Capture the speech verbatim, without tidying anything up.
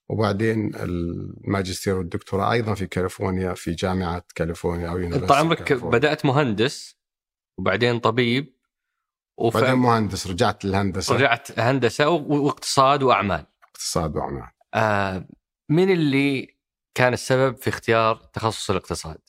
وبعدين الماجستير والدكتوراه أيضا في كاليفورنيا في جامعة كاليفورنيا أو يونيفرسيتي. طال عمرك بدأت مهندس وبعدين طبيب وبعدين مهندس، رجعت للهندسة، رجعت هندسة واقتصاد وأعمال. اقتصاد وأعمال. آه من اللي كان السبب في اختيار تخصص الاقتصاد؟